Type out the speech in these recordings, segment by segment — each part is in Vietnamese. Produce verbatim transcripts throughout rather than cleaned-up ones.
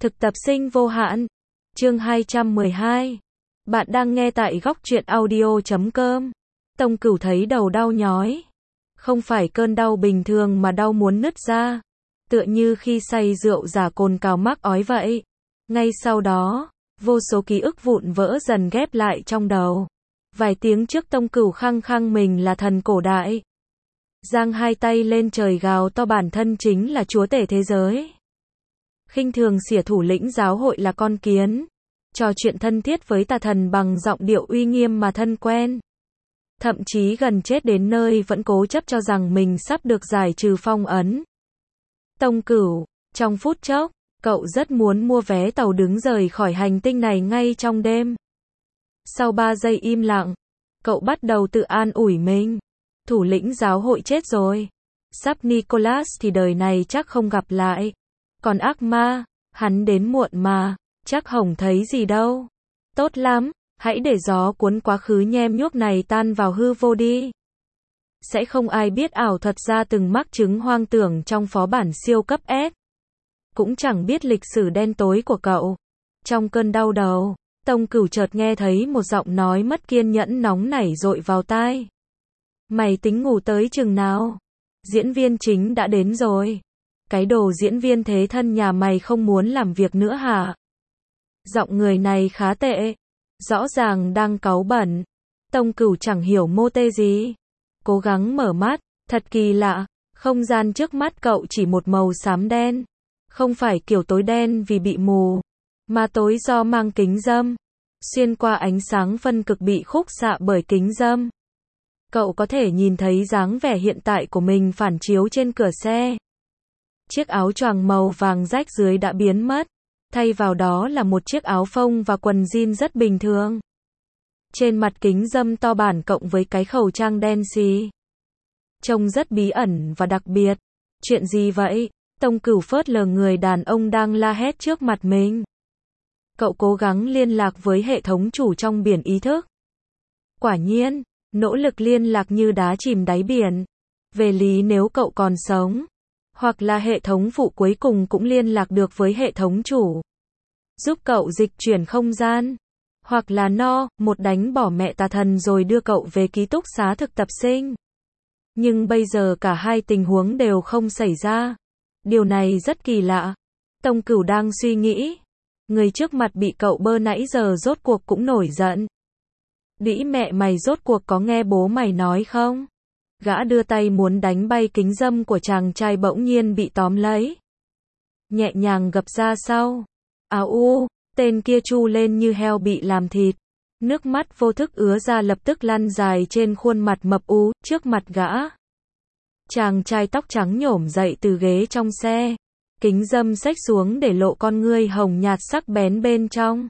Thực tập sinh vô hạn. Chương hai trăm mười hai. Bạn đang nghe tại góc truyện audio chấm com. Tông Cửu thấy đầu đau nhói. Không phải cơn đau bình thường mà đau muốn nứt ra. Tựa như khi say rượu giả cồn cào mắc ói vậy. Ngay sau đó, vô số ký ức vụn vỡ dần ghép lại trong đầu. Vài tiếng trước Tông Cửu khăng khăng mình là thần cổ đại. Giang hai tay lên trời gào to bản thân chính là chúa tể thế giới. Khinh thường xỉa thủ lĩnh giáo hội là con kiến. Trò chuyện thân thiết với tà thần bằng giọng điệu uy nghiêm mà thân quen. Thậm chí gần chết đến nơi vẫn cố chấp cho rằng mình sắp được giải trừ phong ấn. Tông Cửu, trong phút chốc, cậu rất muốn mua vé tàu đứng rời khỏi hành tinh này ngay trong đêm. Sau ba giây im lặng, cậu bắt đầu tự an ủi mình. Thủ lĩnh giáo hội chết rồi. Sắp Nicholas thì đời này chắc không gặp lại. Còn ác ma, hắn đến muộn mà, chắc hổng thấy gì đâu. Tốt lắm, hãy để gió cuốn quá khứ nhem nhuốc này tan vào hư vô đi. Sẽ không ai biết ảo thuật ra từng mắc chứng hoang tưởng trong phó bản siêu cấp S. Cũng chẳng biết lịch sử đen tối của cậu. Trong cơn đau đầu, Tông Cửu chợt nghe thấy một giọng nói mất kiên nhẫn nóng nảy dội vào tai. Mày tính ngủ tới chừng nào? Diễn viên chính đã đến rồi. Cái đồ diễn viên thế thân nhà mày không muốn làm việc nữa hả? Giọng người này khá tệ. Rõ ràng đang cáu bẩn. Tông Cửu chẳng hiểu mô tê gì. Cố gắng mở mắt. Thật kỳ lạ. Không gian trước mắt cậu chỉ một màu xám đen. Không phải kiểu tối đen vì bị mù. Mà tối do mang kính râm. Xuyên qua ánh sáng phân cực bị khúc xạ bởi kính râm. Cậu có thể nhìn thấy dáng vẻ hiện tại của mình phản chiếu trên cửa xe. Chiếc áo choàng màu vàng rách dưới đã biến mất. Thay vào đó là một chiếc áo phông và quần jean rất bình thường. Trên mặt kính râm to bản cộng với cái khẩu trang đen xì. Trông rất bí ẩn và đặc biệt. Chuyện gì vậy? Tông Cửu phớt lờ người đàn ông đang la hét trước mặt mình. Cậu cố gắng liên lạc với hệ thống chủ trong biển ý thức. Quả nhiên, nỗ lực liên lạc như đá chìm đáy biển. Về lý nếu cậu còn sống, hoặc là hệ thống phụ cuối cùng cũng liên lạc được với hệ thống chủ. Giúp cậu dịch chuyển không gian. Hoặc là no, một đánh bỏ mẹ tà thần rồi đưa cậu về ký túc xá thực tập sinh. Nhưng bây giờ cả hai tình huống đều không xảy ra. Điều này rất kỳ lạ. Tông Cửu đang suy nghĩ. Người trước mặt bị cậu bơ nãy giờ rốt cuộc cũng nổi giận. Đĩ mẹ mày rốt cuộc có nghe bố mày nói không? Gã đưa tay muốn đánh bay kính râm của chàng trai bỗng nhiên bị tóm lấy. Nhẹ nhàng gập ra sau. Áo u, tên kia chu lên như heo bị làm thịt. Nước mắt vô thức ứa ra lập tức lăn dài trên khuôn mặt mập ú, trước mặt gã. Chàng trai tóc trắng nhổm dậy từ ghế trong xe. Kính râm xếch xuống để lộ con ngươi hồng nhạt sắc bén bên trong.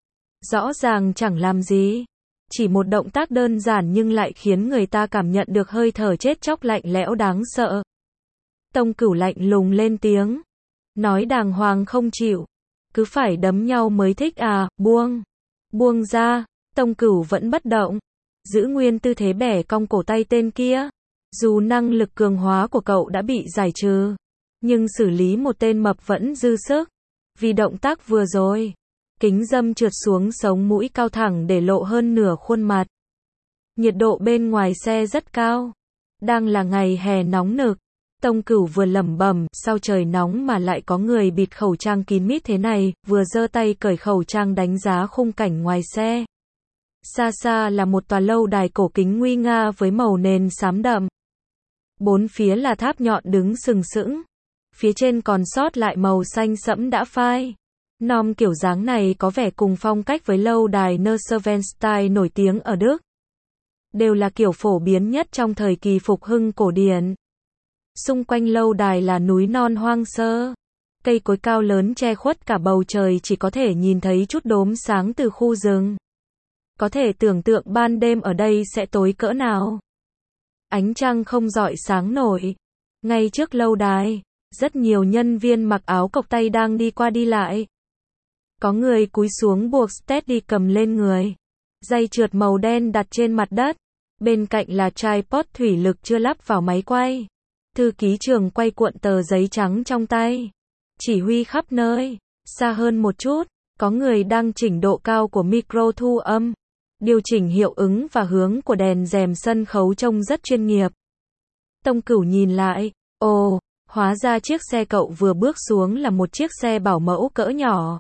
Rõ ràng chẳng làm gì. Chỉ một động tác đơn giản nhưng lại khiến người ta cảm nhận được hơi thở chết chóc lạnh lẽo đáng sợ. Tông Cửu lạnh lùng lên tiếng. Nói đàng hoàng không chịu. Cứ phải đấm nhau mới thích à, buông. Buông ra, Tông Cửu vẫn bất động. Giữ nguyên tư thế bẻ cong cổ tay tên kia. Dù năng lực cường hóa của cậu đã bị giải trừ. Nhưng xử lý một tên mập vẫn dư sức. Vì động tác vừa rồi. Kính râm trượt xuống sống mũi cao thẳng để lộ hơn nửa khuôn mặt. Nhiệt độ bên ngoài xe rất cao. Đang là ngày hè nóng nực. Tông Cửu vừa lẩm bẩm, sao trời nóng mà lại có người bịt khẩu trang kín mít thế này, vừa giơ tay cởi khẩu trang đánh giá khung cảnh ngoài xe. Xa xa là một tòa lâu đài cổ kính nguy nga với màu nền xám đậm. Bốn phía là tháp nhọn đứng sừng sững. Phía trên còn sót lại màu xanh sẫm đã phai. Nom kiểu dáng này có vẻ cùng phong cách với lâu đài Neuschwanstein nổi tiếng ở Đức. Đều là kiểu phổ biến nhất trong thời kỳ phục hưng cổ điển. Xung quanh lâu đài là núi non hoang sơ. Cây cối cao lớn che khuất cả bầu trời, chỉ có thể nhìn thấy chút đốm sáng từ khu rừng. Có thể tưởng tượng ban đêm ở đây sẽ tối cỡ nào. Ánh trăng không rọi sáng nổi. Ngay trước lâu đài, rất nhiều nhân viên mặc áo cộc tay đang đi qua đi lại. Có người cúi xuống buộc steady cầm lên người. Dây trượt màu đen đặt trên mặt đất. Bên cạnh là tripod thủy lực chưa lắp vào máy quay. Thư ký trường quay cuộn tờ giấy trắng trong tay. Chỉ huy khắp nơi. Xa hơn một chút, có người đang chỉnh độ cao của micro thu âm, điều chỉnh hiệu ứng và hướng của đèn rèm sân khấu trông rất chuyên nghiệp. Tông Cửu nhìn lại, ồ, hóa ra chiếc xe cậu vừa bước xuống là một chiếc xe bảo mẫu cỡ nhỏ.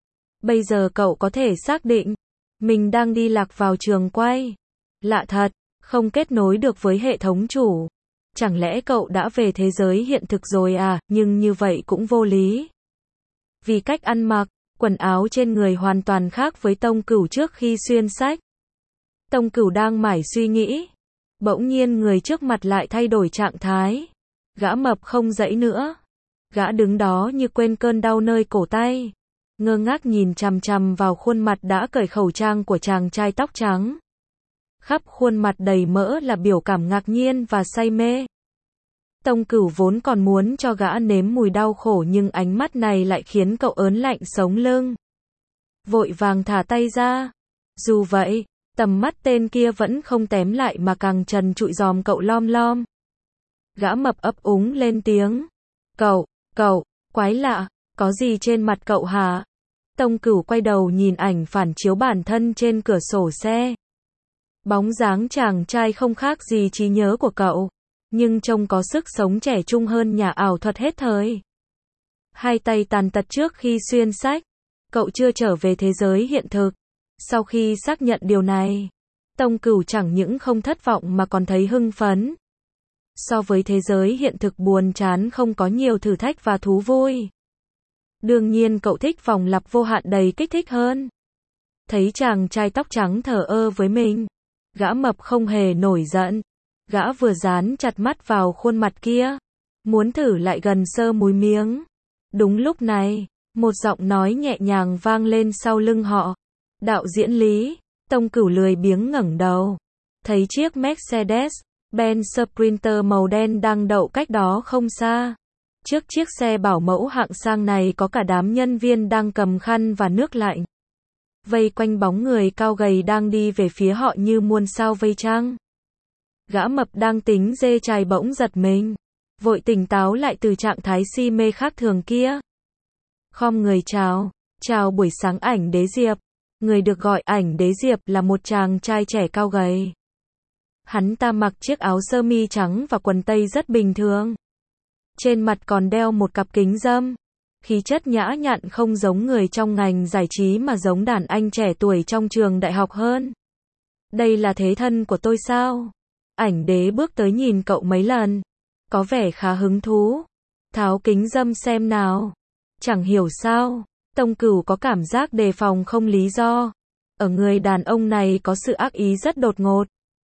Bây giờ cậu có thể xác định, mình đang đi lạc vào trường quay. Lạ thật, không kết nối được với hệ thống chủ. Chẳng lẽ cậu đã về thế giới hiện thực rồi à, nhưng như vậy cũng vô lý. Vì cách ăn mặc, quần áo trên người hoàn toàn khác với Tông Cửu trước khi xuyên sách. Tông Cửu đang mải suy nghĩ. Bỗng nhiên người trước mặt lại thay đổi trạng thái. Gã mập không dãy nữa. Gã đứng đó như quên cơn đau nơi cổ tay. Ngơ ngác nhìn chằm chằm vào khuôn mặt đã cởi khẩu trang của chàng trai tóc trắng. Khắp khuôn mặt đầy mỡ là biểu cảm ngạc nhiên và say mê. Tông Cửu vốn còn muốn cho gã nếm mùi đau khổ nhưng ánh mắt này lại khiến cậu ớn lạnh sống lưng. Vội vàng thả tay ra. Dù vậy, tầm mắt tên kia vẫn không tém lại mà càng trần trụi dòm cậu lom lom. Gã mập ấp úng lên tiếng. Cậu, cậu, quái lạ, có gì trên mặt cậu hả? Tông Cửu quay đầu nhìn ảnh phản chiếu bản thân trên cửa sổ xe. Bóng dáng chàng trai không khác gì trí nhớ của cậu, nhưng trông có sức sống trẻ trung hơn nhà ảo thuật hết thời. Hai tay tàn tật trước khi xuyên sách, cậu chưa trở về thế giới hiện thực. Sau khi xác nhận điều này, Tông Cửu chẳng những không thất vọng mà còn thấy hưng phấn. So với thế giới hiện thực buồn chán không có nhiều thử thách và thú vui. Đương nhiên cậu thích vòng lặp vô hạn đầy kích thích hơn. Thấy chàng trai tóc trắng thờ ơ với mình, gã mập không hề nổi giận. Gã vừa dán chặt mắt vào khuôn mặt kia, muốn thử lại gần sơ múi miếng. Đúng lúc này, một giọng nói nhẹ nhàng vang lên sau lưng họ. Đạo diễn Lý. Tông Cửu lười biếng ngẩng đầu, thấy chiếc Mercedes-Benz Sprinter màu đen đang đậu cách đó không xa. Trước chiếc xe bảo mẫu hạng sang này có cả đám nhân viên đang cầm khăn và nước lạnh. Vây quanh bóng người cao gầy đang đi về phía họ như muôn sao vây trăng. Gã mập đang tính dê chài bỗng giật mình, vội tỉnh táo lại từ trạng thái si mê khác thường kia. Khom người chào, chào buổi sáng Ảnh Đế Diệp. Người được gọi Ảnh Đế Diệp là một chàng trai trẻ cao gầy. Hắn ta mặc chiếc áo sơ mi trắng và quần tây rất bình thường. Trên mặt còn đeo một cặp kính râm. Khí chất nhã nhặn không giống người trong ngành giải trí mà giống đàn anh trẻ tuổi trong trường đại học hơn. Đây là thế thân của tôi sao? Ảnh Đế bước tới nhìn cậu mấy lần. Có vẻ khá hứng thú. Tháo kính râm xem nào. Chẳng hiểu sao, Tông Cửu có cảm giác đề phòng không lý do. Ở người đàn ông này có sự ác ý rất đột ngột.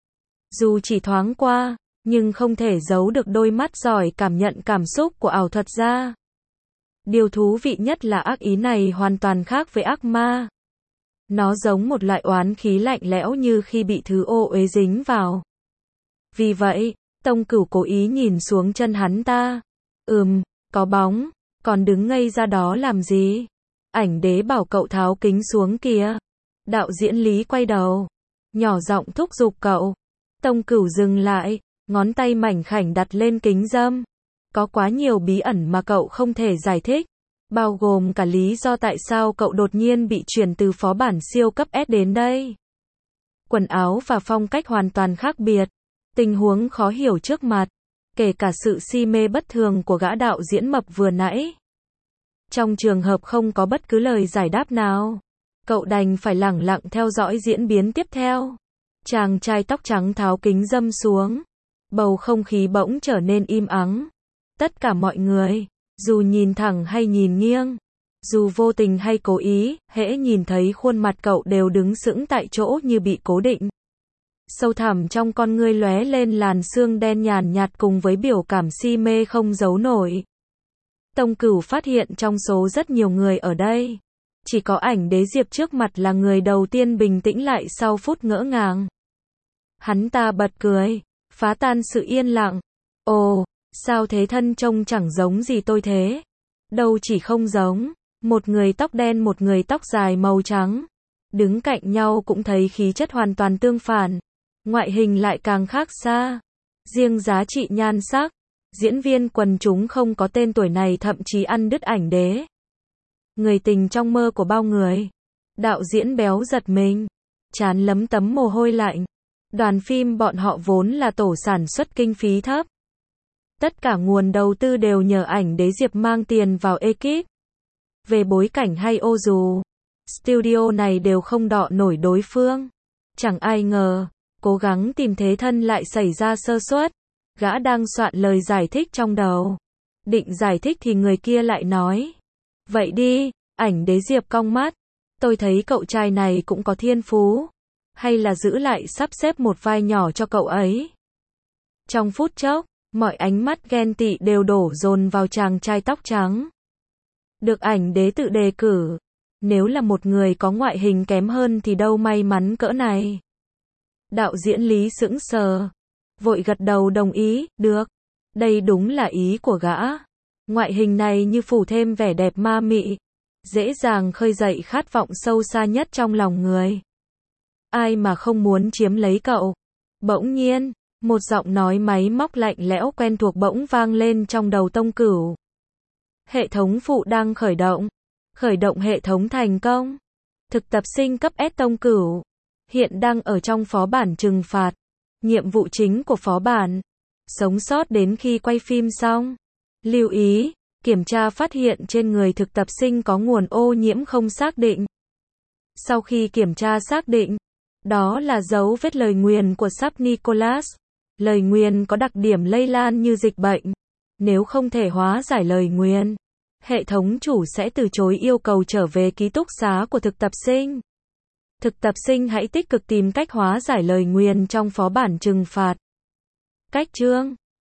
Dù chỉ thoáng qua, nhưng không thể giấu được đôi mắt giỏi cảm nhận cảm xúc của ảo thuật gia. Điều thú vị nhất là ác ý này hoàn toàn khác với ác ma. Nó giống một loại oán khí lạnh lẽo như khi bị thứ ô uế dính vào. Vì vậy, Tông Cửu cố ý nhìn xuống chân hắn ta. Ừm, có bóng, còn đứng ngây ra đó làm gì? Ảnh Đế bảo cậu tháo kính xuống kìa. Đạo diễn Lý quay đầu, nhỏ giọng thúc giục cậu. Tông Cửu dừng lại, ngón tay mảnh khảnh đặt lên kính râm. Có quá nhiều bí ẩn mà cậu không thể giải thích, bao gồm cả lý do tại sao cậu đột nhiên bị chuyển từ phó bản siêu cấp S đến đây. Quần áo và phong cách hoàn toàn khác biệt, tình huống khó hiểu trước mặt, kể cả sự si mê bất thường của gã đạo diễn mập vừa nãy. Trong trường hợp không có bất cứ lời giải đáp nào, cậu đành phải lẳng lặng theo dõi diễn biến tiếp theo. Chàng trai tóc trắng tháo kính râm xuống, bầu không khí bỗng trở nên im ắng. Tất cả mọi người, dù nhìn thẳng hay nhìn nghiêng, dù vô tình hay cố ý, hễ nhìn thấy khuôn mặt cậu đều đứng sững tại chỗ như bị cố định. Sâu thẳm trong con ngươi lóe lên làn sương đen nhàn nhạt cùng với biểu cảm si mê không giấu nổi. Tông Cửu phát hiện trong số rất nhiều người ở đây, chỉ có Ảnh Đế Diệp trước mặt là người đầu tiên bình tĩnh lại sau phút ngỡ ngàng. Hắn ta bật cười, phá tan sự yên lặng. Ồ, sao thế thân trông chẳng giống gì tôi thế? Đâu chỉ không giống, một người tóc đen một người tóc dài màu trắng. Đứng cạnh nhau cũng thấy khí chất hoàn toàn tương phản. Ngoại hình lại càng khác xa. Riêng giá trị nhan sắc, diễn viên quần chúng không có tên tuổi này thậm chí ăn đứt Ảnh Đế. người tình trong mơ của bao người. Đạo diễn béo giật mình, trán lấm tấm mồ hôi lạnh. Đoàn phim bọn họ vốn là tổ sản xuất kinh phí thấp. Tất cả nguồn đầu tư đều nhờ ảnh đế Diệp mang tiền vào ekip. Về bối cảnh hay ô dù, studio này đều không đọ nổi đối phương. Chẳng ai ngờ, cố gắng tìm thế thân lại xảy ra sơ suất. Gã đang soạn lời giải thích trong đầu. Định giải thích thì người kia lại nói. Vậy đi, ảnh đế Diệp cong mắt. Tôi thấy cậu trai này cũng có thiên phú. Hay là giữ lại sắp xếp một vai nhỏ cho cậu ấy. Trong phút chốc, mọi ánh mắt ghen tị đều đổ dồn vào chàng trai tóc trắng. Được ảnh đế tự đề cử. Nếu là một người có ngoại hình kém hơn thì đâu may mắn cỡ này. Đạo diễn Lý sững sờ. Vội gật đầu đồng ý, được. Đây đúng là ý của gã. Ngoại hình này như phủ thêm vẻ đẹp ma mị. Dễ dàng khơi dậy khát vọng sâu xa nhất trong lòng người. Ai mà không muốn chiếm lấy cậu. Bỗng nhiên, một giọng nói máy móc lạnh lẽo quen thuộc bỗng vang lên trong đầu Tông Cửu. Hệ thống phụ đang khởi động. Khởi động hệ thống thành công. Thực tập sinh cấp S Tông Cửu. Hiện đang ở trong phó bản trừng phạt. Nhiệm vụ chính của phó bản. Sống sót đến khi quay phim xong. Lưu ý, kiểm tra phát hiện trên người thực tập sinh có nguồn ô nhiễm không xác định. Sau khi kiểm tra xác định, đó là dấu vết lời nguyền của Sắp Nicholas. Lời nguyền có đặc điểm lây lan như dịch bệnh. Nếu không thể hóa giải lời nguyền, hệ thống chủ sẽ từ chối yêu cầu trở về ký túc xá của thực tập sinh. Thực tập sinh hãy tích cực tìm cách hóa giải lời nguyền trong phó bản trừng phạt. Cách chương